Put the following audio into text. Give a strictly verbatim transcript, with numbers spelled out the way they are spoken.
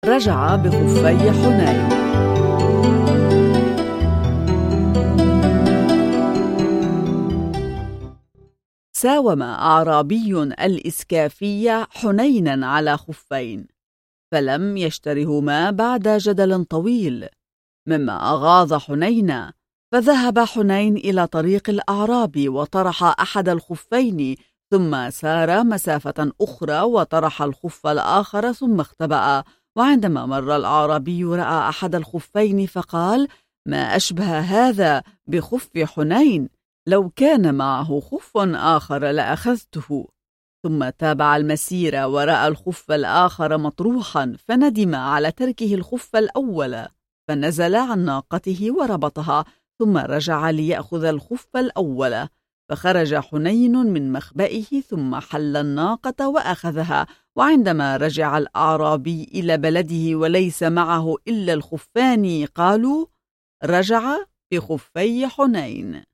رجع بخفي حنين. ساوم أعرابي الإسكافي حنينا على خفين، فلم يشترهما بعد جدل طويل، مما أغاظ حنينا، فذهب حنين إلى طريق الأعراب وطرح أحد الخفين، ثم سار مسافة أخرى وطرح الخف الآخر ثم اختبأ. وعندما مر الأعرابي رأى أحد الخفين فقال: ما أشبه هذا بخف حنين، لو كان معه خف آخر لأخذته. ثم تابع المسير ورأى الخف الآخر مطروحا، فندم على تركه الخف الأول، فنزل عن ناقته وربطها، ثم رجع ليأخذ الخف الأول. فخرج حنين من مخبئه ثم حل الناقة وأخذها. وعندما رجع الأعرابي إلى بلده وليس معه إلا الخفان، قالوا: رجع بخفي حنين.